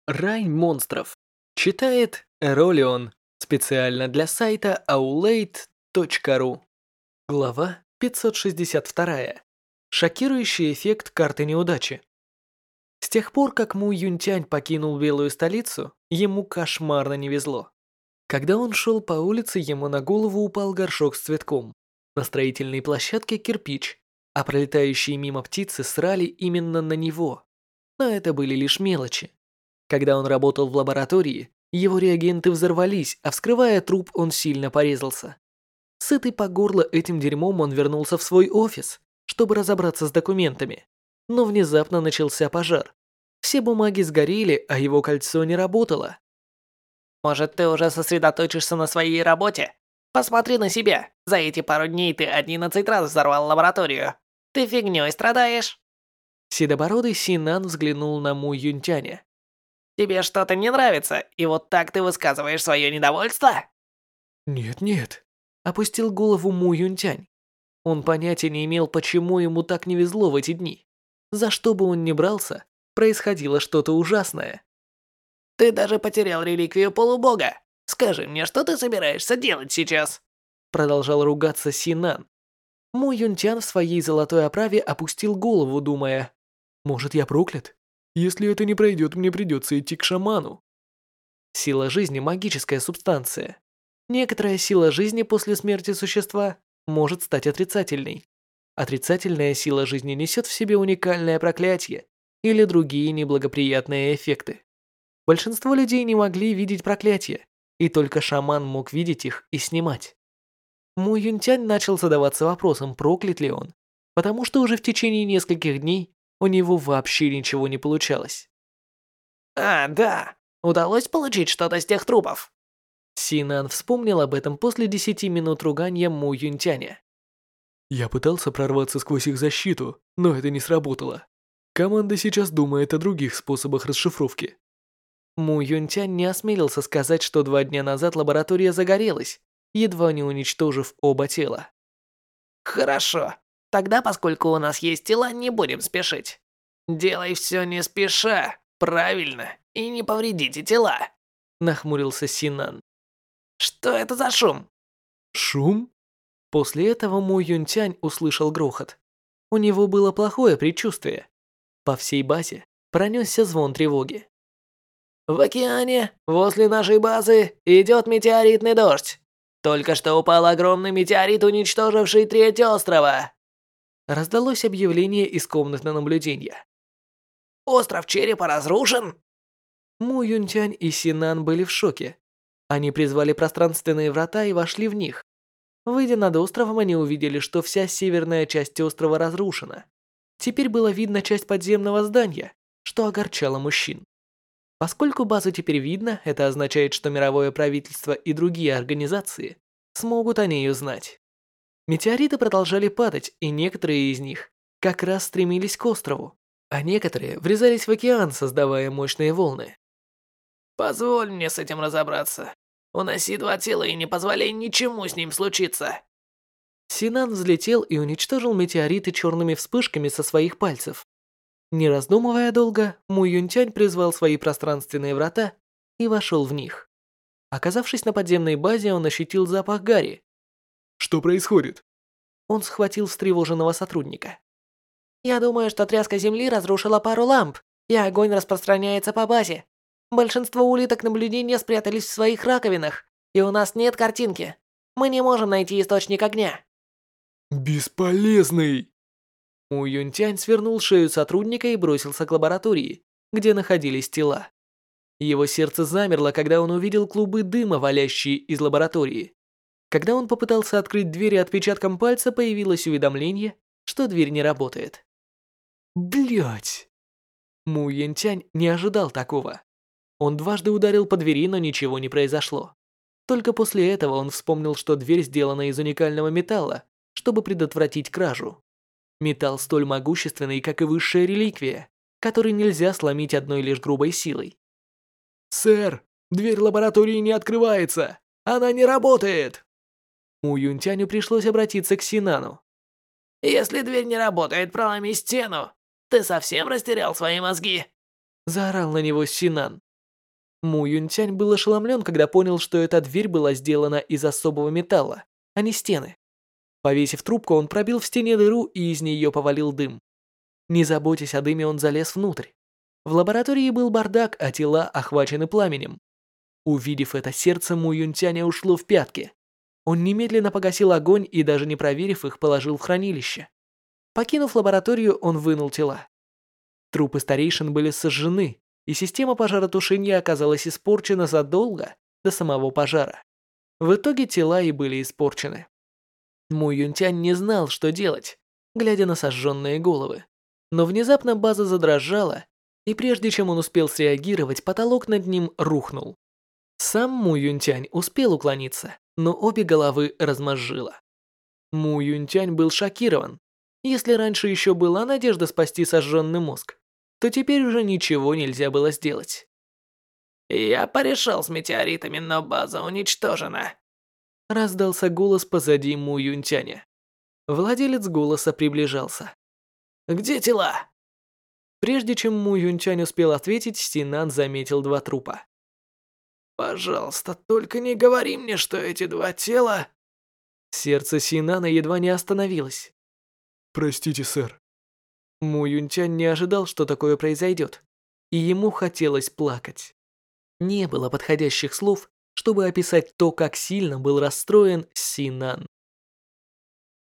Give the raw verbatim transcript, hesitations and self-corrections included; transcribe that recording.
Рай монстров. Читает Эролион. Специально для сайта аулейт точка ру. Глава пятьсот шестьдесят два. Шокирующий эффект карты неудачи. С тех пор, как Му Юнтянь покинул Белую столицу, ему кошмарно не везло. Когда он шел по улице, ему на голову упал горшок с цветком. На строительной площадке кирпич, а пролетающие мимо птицы срали именно на него. Но это были лишь мелочи. Когда он работал в лаборатории, его реагенты взорвались, а вскрывая труп, он сильно порезался. Сытый по горло этим дерьмом, он вернулся в свой офис, чтобы разобраться с документами. Но внезапно начался пожар. Все бумаги сгорели, а его кольцо не работало. Может, ты уже сосредоточишься на своей работе? Посмотри на себя. За эти пару дней ты одиннадцать раз взорвал лабораторию. Ты фигнёй страдаешь? Седобородый Синан взглянул на Му Юнтяня. Тебе что-то не нравится, и вот так ты высказываешь свое недовольство? Нет-нет, опустил голову Му Юнтянь. Он понятия не имел, почему ему так не везло в эти дни. За что бы он ни брался, происходило что-то ужасное. Ты даже потерял реликвию полубога. Скажи мне, что ты собираешься делать сейчас? Продолжал ругаться Синан. Му Юнтян в своей золотой оправе опустил голову, думая: может, я проклят? Если это не пройдет, мне придется идти к шаману. Сила жизни – магическая субстанция. Некоторая сила жизни после смерти существа может стать отрицательной. Отрицательная сила жизни несет в себе уникальное проклятие или другие неблагоприятные эффекты. Большинство людей не могли видеть проклятия, и только шаман мог видеть их и снимать. Му Юнтянь начал задаваться вопросом, проклят ли он, потому что уже в течение нескольких дней у него вообще ничего не получалось. А, да. Удалось получить что-то с тех трупов? Синан вспомнил об этом после десяти минут ругания Му Юнтяня. Я пытался прорваться сквозь их защиту, но это не сработало. Команда сейчас думает о других способах расшифровки. Му Юнтянь не осмелился сказать, что два дня назад лаборатория загорелась, едва не уничтожив оба тела. Хорошо. Тогда, поскольку у нас есть тела, не будем спешить. Делай все не спеша, правильно, и не повредите тела. Нахмурился Синан. Что это за шум? Шум? После этого Му Юнтянь услышал грохот. У него было плохое предчувствие. По всей базе пронесся звон тревоги. В океане, возле нашей базы, идет метеоритный дождь. Только что упал огромный метеорит, уничтоживший треть острова. Раздалось объявление из комнаты наблюдения. Остров Черепа разрушен? Му Юнтянь и Синан были в шоке. Они призвали пространственные врата и вошли в них. Выйдя над островом, они увидели, что вся северная часть острова разрушена. Теперь было видно часть подземного здания, что огорчало мужчин. Поскольку базу теперь видно, это означает, что мировое правительство и другие организации смогут о ней узнать. Метеориты продолжали падать, и некоторые из них как раз стремились к острову, а некоторые врезались в океан, создавая мощные волны. Позволь мне с этим разобраться. Уноси два тела и не позволяй ничему с ним случиться. Синан взлетел и уничтожил метеориты черными вспышками со своих пальцев. Не раздумывая долго, Му Юнтянь призвал свои пространственные врата и вошел в них. Оказавшись на подземной базе, он ощутил запах гари. Что происходит? Он схватил встревоженного сотрудника. Я думаю, что тряска земли разрушила пару ламп, и огонь распространяется по базе. Большинство улиток наблюдения спрятались в своих раковинах, и у нас нет картинки. Мы не можем найти источник огня. Бесполезный! Му Юнтянь свернул шею сотрудника и бросился к лаборатории, где находились тела. Его сердце замерло, когда он увидел клубы дыма, валящие из лаборатории. Когда он попытался открыть дверь, отпечатком пальца появилось уведомление, что дверь не работает. Блять! Му Юнтянь не ожидал такого. Он дважды ударил по двери, но ничего не произошло. Только после этого он вспомнил, что дверь сделана из уникального металла, чтобы предотвратить кражу. Металл столь могущественный, как и высшая реликвия, который нельзя сломить одной лишь грубой силой. «Сэр, дверь лаборатории не открывается! Она не работает!» Му Юнтяню пришлось обратиться к Синану. «Если дверь не работает, проломи стену! Ты совсем растерял свои мозги?» Заорал на него Синан. Му Юнтянь был ошеломлен, когда понял, что эта дверь была сделана из особого металла, а не стены. Повесив трубку, он пробил в стене дыру и из нее повалил дым. Не заботясь о дыме, он залез внутрь. В лаборатории был бардак, а тела охвачены пламенем. Увидев это, сердце Му Юнтяня ушло в пятки. Он немедленно погасил огонь и, даже не проверив их, положил в хранилище. Покинув лабораторию, он вынул тела. Трупы старейшин были сожжены, и система пожаротушения оказалась испорчена задолго до самого пожара. В итоге тела и были испорчены. Му Юнтянь не знал, что делать, глядя на сожженные головы. Но внезапно база задрожала, и прежде чем он успел среагировать, потолок над ним рухнул. Сам Му Юнтянь успел уклониться, но обе головы размозжило. Му Юнтянь был шокирован. Если раньше еще была надежда спасти сожженный мозг, то теперь уже ничего нельзя было сделать. «Я порешал с метеоритами, но база уничтожена», — раздался голос позади Му Юнтяня. Владелец голоса приближался. «Где тела?» Прежде чем Му Юнтянь успел ответить, Синан заметил два трупа. «Пожалуйста, только не говори мне, что эти два тела...» Сердце Синана едва не остановилось. «Простите, сэр». Му Юнтянь не ожидал, что такое произойдет, и ему хотелось плакать. Не было подходящих слов, чтобы описать то, как сильно был расстроен Синан.